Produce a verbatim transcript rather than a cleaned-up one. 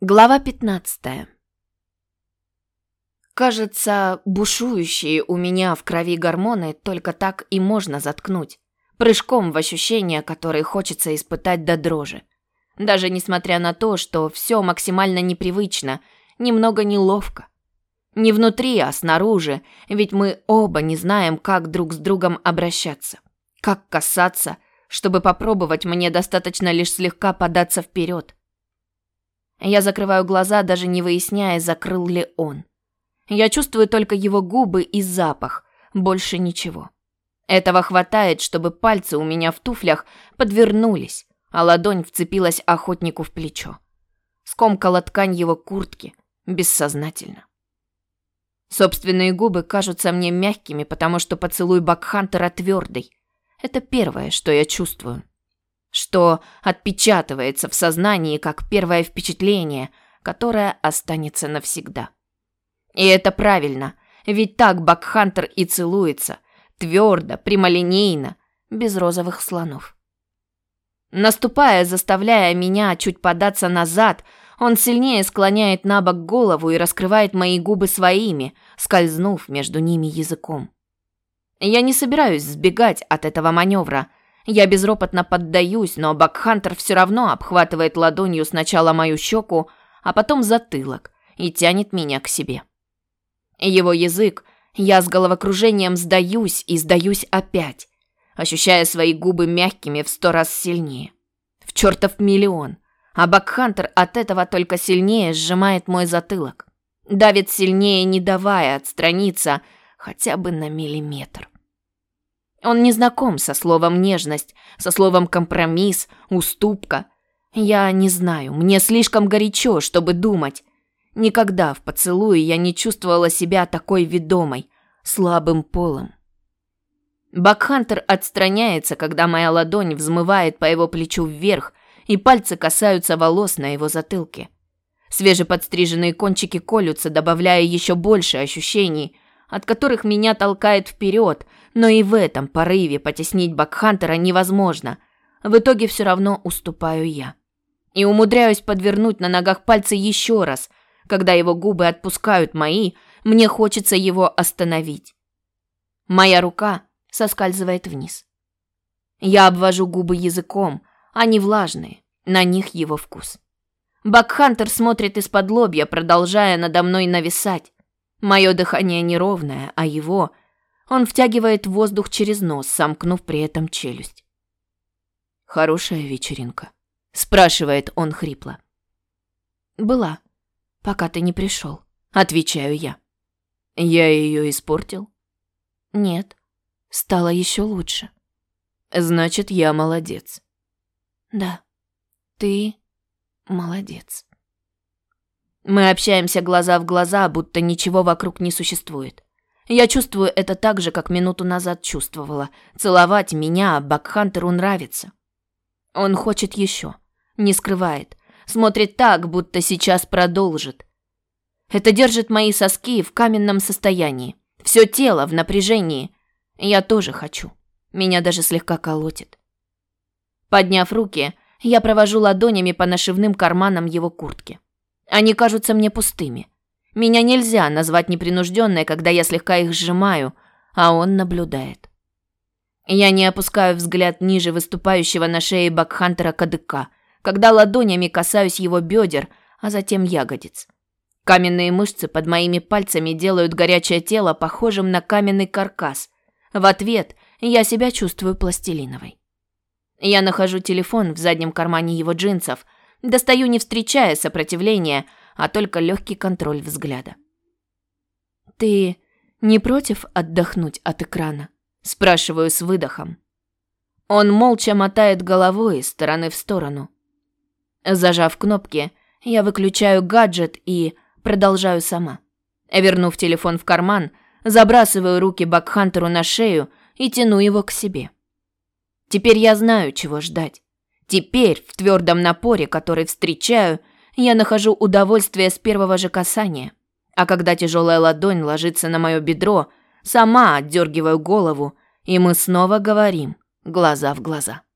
Глава пятнадцатая. Кажется, бушующие у меня в крови гормоны только так и можно заткнуть. Прыжком в ощущения, которые хочется испытать до дрожи. Даже несмотря на то, что все максимально непривычно, немного неловко. Не внутри, а снаружи, ведь мы оба не знаем, как друг с другом обращаться. Как касаться, чтобы попробовать, мне достаточно лишь слегка податься вперед. Я закрываю глаза, даже не выясняя, закрыл ли он. Я чувствую только его губы и запах, больше ничего. Этого хватает, чтобы пальцы у меня в туфлях подвернулись, а ладонь вцепилась охотнику в плечо. Скомкала ткань его куртки, бессознательно. Собственные губы кажутся мне мягкими, потому что поцелуй Бакхантера твердый. Это первое, что я чувствую. Что отпечатывается в сознании как первое впечатление, которое останется навсегда. И это правильно, ведь так Бакхантер и целуется, твердо, прямолинейно, без розовых слонов. Наступая, заставляя меня чуть податься назад, он сильнее склоняет на бок голову и раскрывает мои губы своими, скользнув между ними языком. Я не собираюсь сбегать от этого маневра. Я безропотно поддаюсь, но Бакхантер все равно обхватывает ладонью сначала мою щеку, а потом затылок и тянет меня к себе. Его язык, я с головокружением сдаюсь и сдаюсь опять, ощущая свои губы мягкими в сто раз сильнее. В чертов миллион. А Бакхантер от этого только сильнее сжимает мой затылок. Давит сильнее, не давая отстраниться хотя бы на миллиметр. Он не знаком со словом «нежность», со словом «компромисс», «уступка». Я не знаю, мне слишком горячо, чтобы думать. Никогда в поцелуе я не чувствовала себя такой ведомой, слабым полом. Бакхантер отстраняется, когда моя ладонь взмывает по его плечу вверх, и пальцы касаются волос на его затылке. Свежеподстриженные кончики колются, добавляя еще больше ощущений, от которых меня толкает вперед, но и в этом порыве потеснить Бакхантера невозможно. В итоге все равно уступаю я. И умудряюсь подвернуть на ногах пальцы еще раз. Когда его губы отпускают мои, мне хочется его остановить. Моя рука соскальзывает вниз. Я обвожу губы языком, они влажные, на них его вкус. Бакхантер смотрит из-под лобья, продолжая надо мной нависать. Мое дыхание неровное, а его... Он втягивает воздух через нос, сомкнув при этом челюсть. «Хорошая вечеринка?» – спрашивает он хрипло. «Была, пока ты не пришел», – отвечаю я. «Я ее испортил?» «Нет, стало еще лучше». «Значит, я молодец». «Да, ты молодец». Мы общаемся глаза в глаза, будто ничего вокруг не существует. Я чувствую это так же, как минуту назад чувствовала. Целовать меня Бакхантеру нравится. Он хочет еще, не скрывает, смотрит так, будто сейчас продолжит. Это держит мои соски в каменном состоянии, все тело в напряжении. Я тоже хочу, меня даже слегка колотит. Подняв руки, я провожу ладонями по нашивным карманам его куртки. Они кажутся мне пустыми. Меня нельзя назвать непринужденной, когда я слегка их сжимаю, а он наблюдает. Я не опускаю взгляд ниже выступающего на шее Бакхантера кадыка, когда ладонями касаюсь его бедер, а затем ягодиц. Каменные мышцы под моими пальцами делают горячее тело похожим на каменный каркас. В ответ я себя чувствую пластилиновой. Я нахожу телефон в заднем кармане его джинсов, достаю, не встречая сопротивления, а только легкий контроль взгляда. «Ты не против отдохнуть от экрана?» – спрашиваю с выдохом. Он молча мотает головой из стороны в сторону. Зажав кнопки, я выключаю гаджет и продолжаю сама. Вернув телефон в карман, забрасываю руки Бакхантеру на шею и тяну его к себе. Теперь я знаю, чего ждать. Теперь, в твердом напоре, который встречаю, я нахожу удовольствие с первого же касания. А когда тяжелая ладонь ложится на мое бедро, сама отдергиваю голову, и мы снова говорим глаза в глаза.